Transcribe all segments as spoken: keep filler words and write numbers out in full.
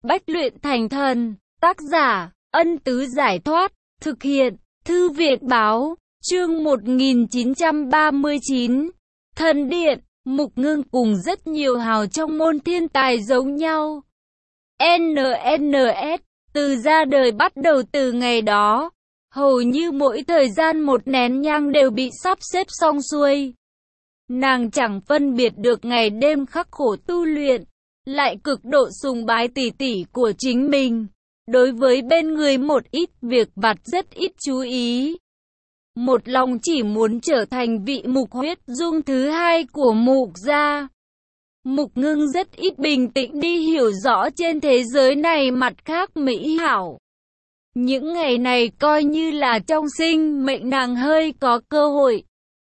Bách luyện thành thần. Tác giả, Ân Tứ Giải Thoát. Thực hiện, Thư viện Báo. Chương một nghìn chín trăm ba mươi chín. Thần Điện. Mục Ngưng cùng rất nhiều hào trong môn thiên tài giống nhau. en en ét, từ ra đời bắt đầu từ ngày đó, hầu như mỗi thời gian một nén nhang đều bị sắp xếp xong xuôi. Nàng chẳng phân biệt được ngày đêm khắc khổ tu luyện, lại cực độ sùng bái tỷ tỷ của chính mình. Đối với bên người một ít việc vặt rất ít chú ý. Một lòng chỉ muốn trở thành vị Mục Huyết Dung thứ hai của Mục gia. Mục Ngưng rất ít bình tĩnh đi hiểu rõ trên thế giới này mặt khác mỹ hảo. Những ngày này coi như là trong sinh mệnh nàng hơi có cơ hội.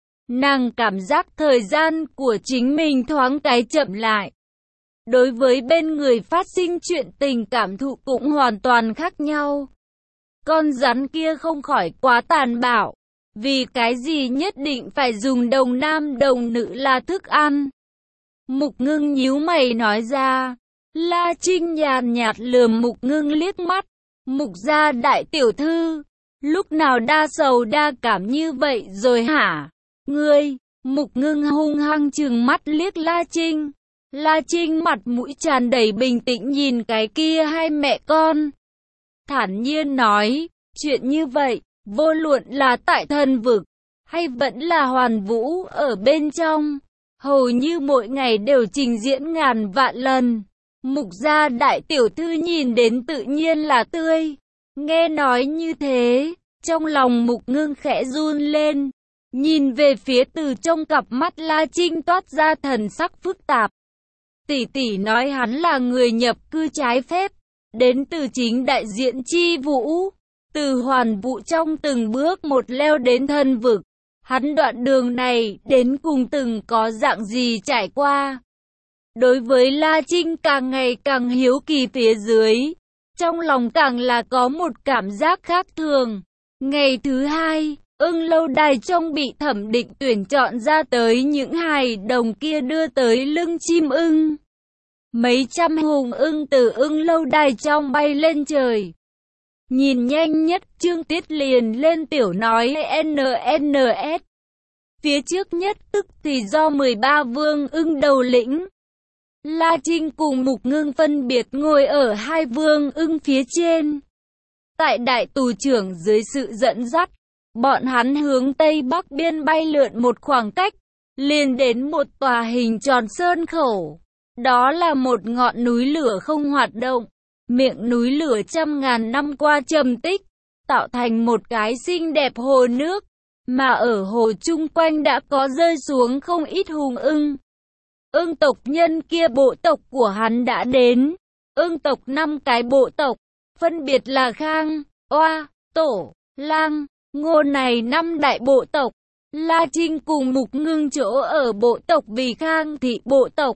Nàng cảm giác thời gian của chính mình thoáng cái chậm lại. Đối với bên người phát sinh chuyện tình cảm thụ cũng hoàn toàn khác nhau. Con rắn kia không khỏi quá tàn bạo. Vì cái gì nhất định phải dùng đồng nam đồng nữ là thức ăn? Mục Ngưng nhíu mày nói ra. La Trinh nhàn nhạt lườm Mục Ngưng liếc mắt. Mục gia đại tiểu thư, lúc nào đa sầu đa cảm như vậy rồi hả? Ngươi, Mục Ngưng hung hăng trừng mắt liếc La Trinh. La Trinh mặt mũi tràn đầy bình tĩnh nhìn cái kia hai mẹ con. Thản nhiên nói, chuyện như vậy, vô luận là tại thần vực, hay vẫn là Hoàn Vũ ở bên trong, hầu như mỗi ngày đều trình diễn ngàn vạn lần. Mục gia đại tiểu thư nhìn đến tự nhiên là tươi. Nghe nói như thế, trong lòng Mục Ngưng khẽ run lên, nhìn về phía từ trong cặp mắt La Trinh toát ra thần sắc phức tạp. Tỷ tỷ nói hắn là người nhập cư trái phép, đến từ chính đại diện Chi Vũ, từ Hoàn Vũ trong từng bước một leo đến thần vực. Hắn đoạn đường này đến cùng từng có dạng gì trải qua. Đối với La Trinh càng ngày càng hiếu kỳ phía dưới, trong lòng càng là có một cảm giác khác thường. Ngày thứ hai, Ưng lâu đài trong bị thẩm định tuyển chọn ra tới những hài đồng kia đưa tới lưng chim ưng. Mấy trăm hùng ưng từ Ưng lâu đài trong bay lên trời. Nhìn nhanh nhất Trương Tiết liền lên tiểu nói en en ét. Phía trước nhất tức thì do mười ba vương ưng đầu lĩnh. La Trinh cùng Mục Ngưng phân biệt ngồi ở hai vương ưng phía trên. Tại đại tù trưởng dưới sự dẫn dắt, bọn hắn hướng tây bắc biên bay lượn một khoảng cách, liền đến một tòa hình tròn sơn khẩu. Đó là một ngọn núi lửa không hoạt động, miệng núi lửa trăm ngàn năm qua trầm tích, tạo thành một cái xinh đẹp hồ nước, mà ở hồ chung quanh đã có rơi xuống không ít hùng ưng. Ưng tộc nhân kia bộ tộc của hắn đã đến. Ưng tộc năm cái bộ tộc, phân biệt là Khang, Oa, Tổ, Lang, Ngô này năm đại bộ tộc. La Trinh cùng Mục Ngưng chỗ ở bộ tộc vì Khang thị bộ tộc.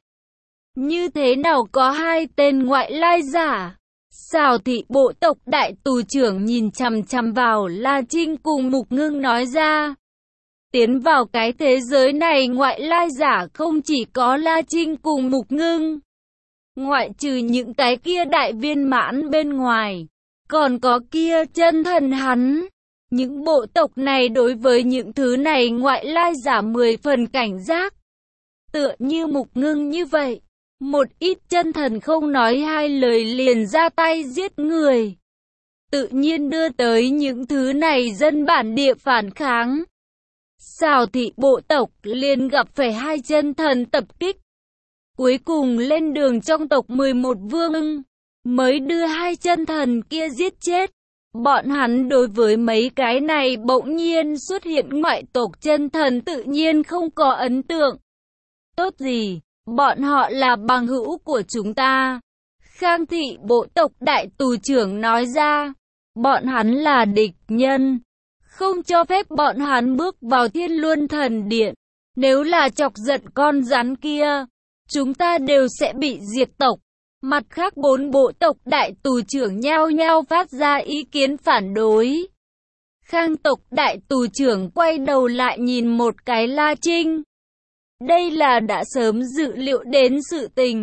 Như thế nào có hai tên ngoại lai giả? Xào thị bộ tộc đại tù trưởng nhìn chằm chằm vào La Trinh cùng Mục Ngưng nói ra. Tiến vào cái thế giới này ngoại lai giả không chỉ có La Trinh cùng Mục Ngưng. Ngoại trừ những cái kia đại viên mãn bên ngoài, còn có kia chân thần hắn. Những bộ tộc này đối với những thứ này ngoại lai giả mười phần cảnh giác. Tựa như Mục Ngưng như vậy, một ít chân thần không nói hai lời liền ra tay giết người. Tự nhiên đưa tới những thứ này dân bản địa phản kháng. Xào thị bộ tộc liền gặp phải hai chân thần tập kích. Cuối cùng lên đường trong tộc mười một vương ưng, mới đưa hai chân thần kia giết chết. Bọn hắn đối với mấy cái này bỗng nhiên xuất hiện ngoại tộc chân thần tự nhiên không có ấn tượng. Tốt gì, bọn họ là bằng hữu của chúng ta. Khang thị bộ tộc đại tù trưởng nói ra, bọn hắn là địch nhân. Không cho phép bọn hắn bước vào Thiên Luân Thần Điện. Nếu là chọc giận con rắn kia, chúng ta đều sẽ bị diệt tộc. Mặt khác bốn bộ tộc đại tù trưởng nhao nhao phát ra ý kiến phản đối. Khang tộc đại tù trưởng quay đầu lại nhìn một cái La Trinh. Đây là đã sớm dự liệu đến sự tình.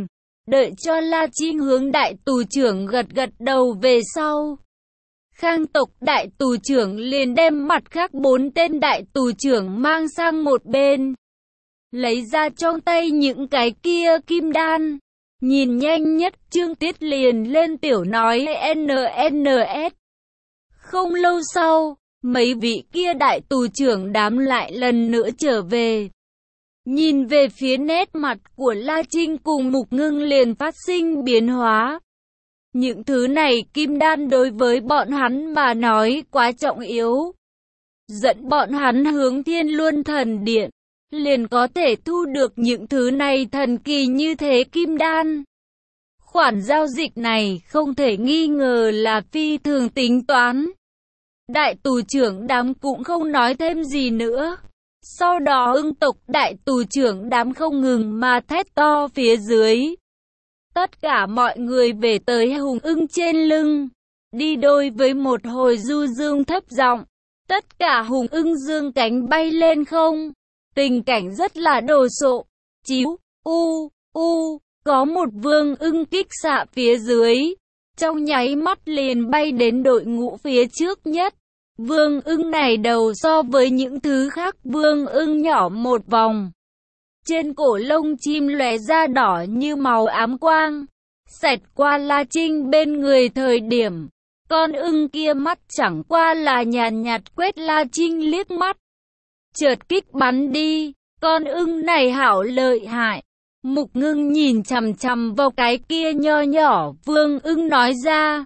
Đợi cho La Trinh hướng đại tù trưởng gật gật đầu về sau, Khang tộc đại tù trưởng liền đem mặt khác bốn tên đại tù trưởng mang sang một bên, lấy ra trong tay những cái kia kim đan. Nhìn nhanh nhất Trương Tiết liền lên tiểu nói en en ét. Không lâu sau, mấy vị kia đại tù trưởng đám lại lần nữa trở về. Nhìn về phía nét mặt của La Trinh cùng Mục Ngưng liền phát sinh biến hóa. Những thứ này kim đan đối với bọn hắn mà nói quá trọng yếu. Dẫn bọn hắn hướng Thiên Luân Thần Điện, liền có thể thu được những thứ này thần kỳ như thế kim đan. Khoản giao dịch này không thể nghi ngờ là phi thường tính toán. Đại tù trưởng đám cũng không nói thêm gì nữa. Sau đó Ưng tộc đại tù trưởng đám không ngừng mà thét to phía dưới. Tất cả mọi người về tới Hùng Ưng trên lưng, đi đôi với một hồi du dương thấp giọng. Tất cả Hùng Ưng dương cánh bay lên không. Tình cảnh rất là đồ sộ. Chíu, u, u, có một vương ưng kích xạ phía dưới. Trong nháy mắt liền bay đến đội ngũ phía trước nhất. Vương ưng này đầu so với những thứ khác vương ưng nhỏ một vòng. Trên cổ lông chim lóe ra đỏ như màu ám quang. Xẹt qua La Trinh bên người thời điểm, con ưng kia mắt chẳng qua là nhàn nhạt quét La Trinh liếc mắt. Chợt kích bắn đi, con ưng này hảo lợi hại. Mục Ngưng nhìn chằm chằm vào cái kia nho nhỏ vương ưng nói ra.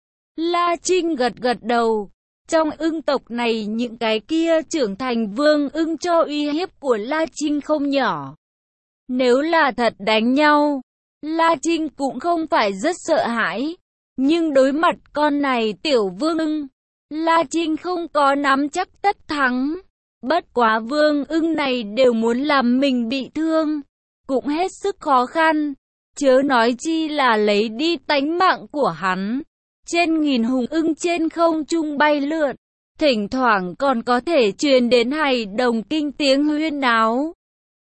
La Trinh gật gật đầu. Trong ưng tộc này những cái kia trưởng thành vương ưng cho uy hiếp của La Trinh không nhỏ. Nếu là thật đánh nhau, La Trinh cũng không phải rất sợ hãi. Nhưng đối mặt con này tiểu vương ưng, La Trinh không có nắm chắc tất thắng. Bất quá vương ưng này đều muốn làm mình bị thương, cũng hết sức khó khăn. Chớ nói chi là lấy đi tánh mạng của hắn. Trên nghìn hùng ưng trên không trung bay lượn, thỉnh thoảng còn có thể truyền đến hài đồng kinh tiếng huyên náo.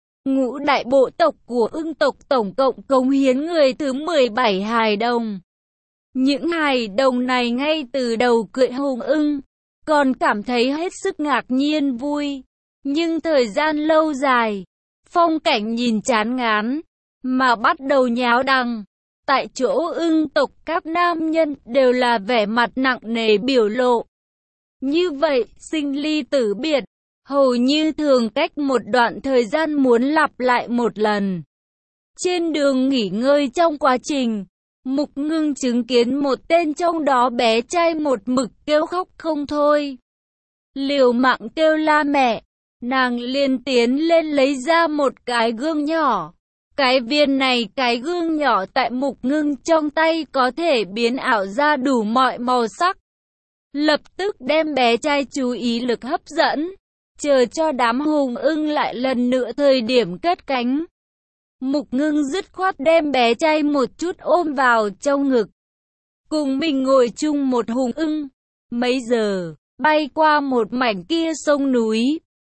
Ngũ đại bộ tộc của ưng tộc tổng cộng cống hiến người thứ mười bảy hài đồng. Những hài đồng này ngay từ đầu cưỡi hùng ưng, còn cảm thấy hết sức ngạc nhiên vui. Nhưng thời gian lâu dài, phong cảnh nhìn chán ngán, mà bắt đầu nháo đằng. Tại chỗ ưng tộc các nam nhân đều là vẻ mặt nặng nề biểu lộ. Như vậy, sinh ly tử biệt, hầu như thường cách một đoạn thời gian muốn lặp lại một lần. Trên đường nghỉ ngơi trong quá trình, Mục Ngưng chứng kiến một tên trong đó bé trai một mực kêu khóc không thôi. Liều mạng kêu la mẹ, nàng liền tiến lên lấy ra một cái gương nhỏ. Cái viên này cái gương nhỏ tại Mục Ngưng trong tay có thể biến ảo ra đủ mọi màu sắc. Lập tức đem bé trai chú ý lực hấp dẫn, chờ cho đám hùng ưng lại lần nữa thời điểm cất cánh. Mục Ngưng dứt khoát đem bé trai một chút ôm vào trong ngực. Cùng mình ngồi chung một hùng ưng. Mấy giờ, bay qua một mảnh kia sông núi,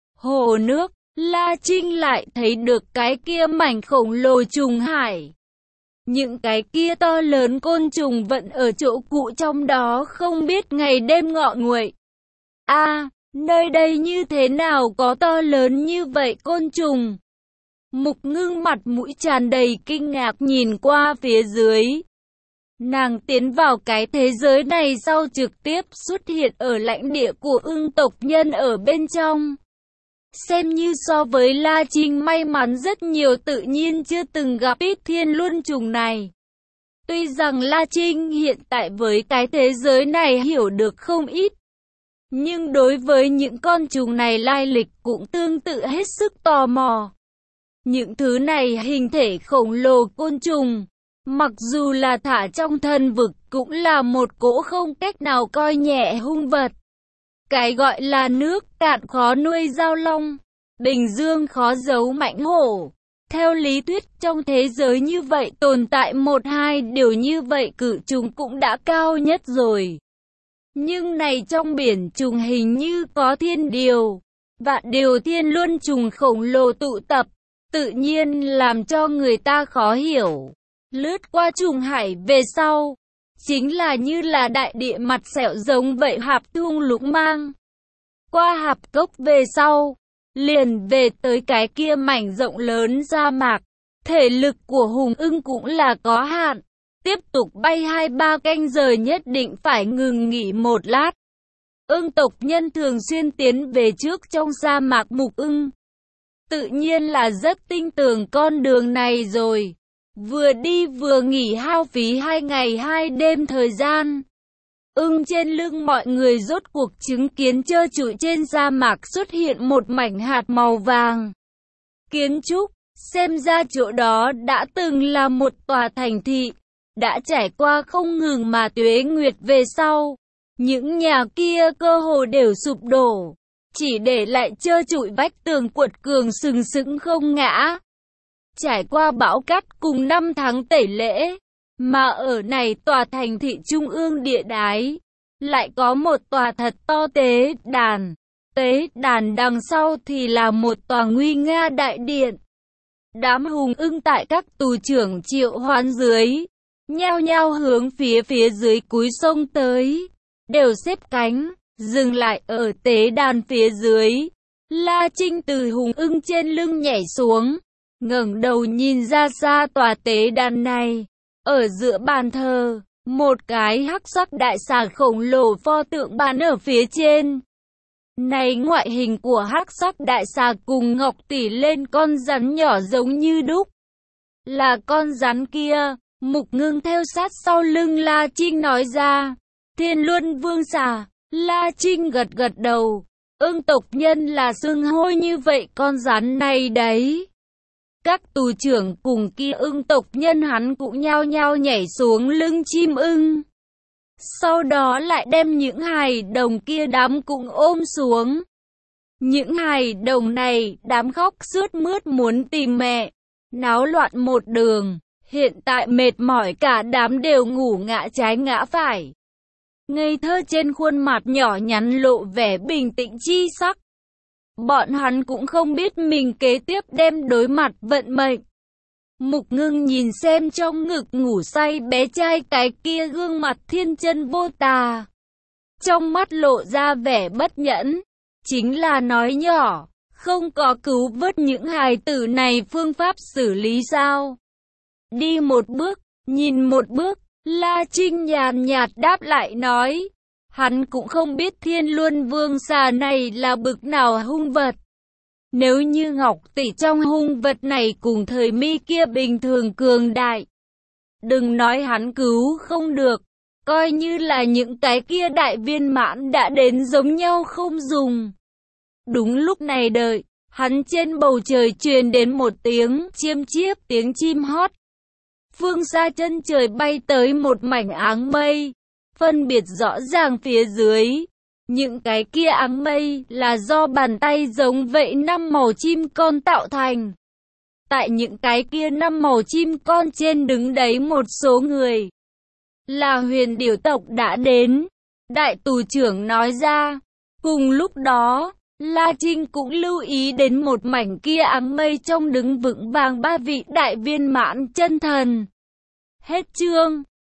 hồ nước. La Trinh lại thấy được cái kia mảnh khổng lồ trùng hải. Những cái kia to lớn côn trùng vẫn ở chỗ cũ trong đó không biết ngày đêm ngọ nguậy. A, à, nơi đây như thế nào có to lớn như vậy côn trùng? Mục Ngưng mặt mũi tràn đầy kinh ngạc nhìn qua phía dưới. Nàng tiến vào cái thế giới này sau trực tiếp xuất hiện ở lãnh địa của ưng tộc nhân ở bên trong. Xem như so với La Trinh may mắn rất nhiều, tự nhiên chưa từng gặp ít thiên luân trùng này. Tuy rằng La Trinh hiện tại với cái thế giới này hiểu được không ít, nhưng đối với những con trùng này lai lịch cũng tương tự hết sức tò mò. Những thứ này hình thể khổng lồ côn trùng, mặc dù là thả trong thần vực cũng là một cỗ không cách nào coi nhẹ hung vật. Cái gọi là nước cạn khó nuôi dao long, bình dương khó giấu mãnh hổ. Theo lý thuyết trong thế giới như vậy tồn tại một hai điều như vậy cự trùng cũng đã cao nhất rồi. Nhưng này trong biển trùng hình như có thiên điều, vạn điều thiên luân trùng khổng lồ tụ tập, tự nhiên làm cho người ta khó hiểu. lướt qua trùng hải về sau. Chính là như là đại địa mặt sẹo giống vậy, hạp thung lũng mang. Qua hạp cốc về sau, liền về tới cái kia mảnh rộng lớn sa mạc. Thể lực của Hùng Ưng cũng là có hạn. Tiếp tục bay hai ba canh giờ nhất định phải ngừng nghỉ một lát. Ưng tộc nhân thường xuyên tiến về trước trong sa mạc Mục Ưng. Tự nhiên là rất tin tưởng con đường này rồi. Vừa đi vừa nghỉ hao phí hai ngày hai đêm thời gian. Ưng trên lưng mọi người rốt cuộc chứng kiến trơ trụi trên sa mạc xuất hiện một mảnh hạt màu vàng. Kiến trúc, xem ra chỗ đó đã từng là một tòa thành thị. Đã trải qua không ngừng mà tuế nguyệt về sau. Những nhà kia cơ hồ đều sụp đổ. Chỉ để lại trơ trụi vách tường quật cường sừng sững không ngã. Trải qua bão cát cùng năm tháng tẩy lễ, mà ở này tòa thành thị trung ương địa đái, lại có một tòa thật to tế đàn. Tế đàn đằng sau thì là một tòa nguy nga đại điện. Đám Hùng Ưng tại các tù trưởng triệu hoán dưới, nhao nhao hướng phía phía dưới cúi sông tới, đều xếp cánh, dừng lại ở tế đàn phía dưới. La Trinh từ Hùng Ưng trên lưng nhảy xuống, ngẩng đầu nhìn ra xa tòa tế đàn này. Ở giữa bàn thờ, một cái hắc sắc đại xà khổng lồ pho tượng bàn ở phía trên. Này ngoại hình của hắc sắc đại xà cùng ngọc tỷ lên con rắn nhỏ giống như đúc. Là con rắn kia. Mục Ngưng theo sát sau lưng La Trinh nói ra. Thiên Luân Vương xà. La Trinh gật gật đầu. Ưng tộc nhân là xưng hô như vậy con rắn này đấy. Các tù trưởng cùng kia ưng tộc nhân hắn cũng nhao nhao nhảy xuống lưng chim ưng. Sau đó lại đem những hài đồng kia đám cũng ôm xuống. Những hài đồng này đám khóc sướt mướt muốn tìm mẹ. Náo loạn một đường. Hiện tại mệt mỏi cả đám đều ngủ ngã trái ngã phải. Ngây thơ trên khuôn mặt nhỏ nhắn lộ vẻ bình tĩnh chi sắc. Bọn hắn cũng không biết mình kế tiếp đem đối mặt vận mệnh. Mục Ngưng nhìn xem trong ngực ngủ say bé trai cái kia gương mặt thiên chân vô tà. Trong mắt lộ ra vẻ bất nhẫn. Chính là nói nhỏ, không có cứu vớt những hài tử này phương pháp xử lý sao? Đi một bước, nhìn một bước, La Trinh nhàn nhạt đáp lại nói. Hắn cũng không biết Thiên Luân Vương xà này là bực nào hung vật. Nếu như Ngọc Tỷ trong hung vật này cùng thời mi kia bình thường cường đại. Đừng nói hắn cứu không được, coi như là những cái kia đại viên mãn đã đến giống nhau không dùng. Đúng lúc này đợi, hắn trên bầu trời truyền đến một tiếng chiêm chiếp tiếng chim hót. Phương xa chân trời bay tới một mảnh áng mây, phân biệt rõ ràng phía dưới. Những cái kia áng mây là do bàn tay giống vậy năm màu chim con tạo thành. Tại những cái kia năm màu chim con trên đứng đấy một số người. Là huyền điểu tộc đã đến. Đại tù trưởng nói ra. Cùng lúc đó, La Trinh cũng lưu ý đến một mảnh kia áng mây trong đứng vững vàng ba vị đại viên mãn chân thần. Hết chương.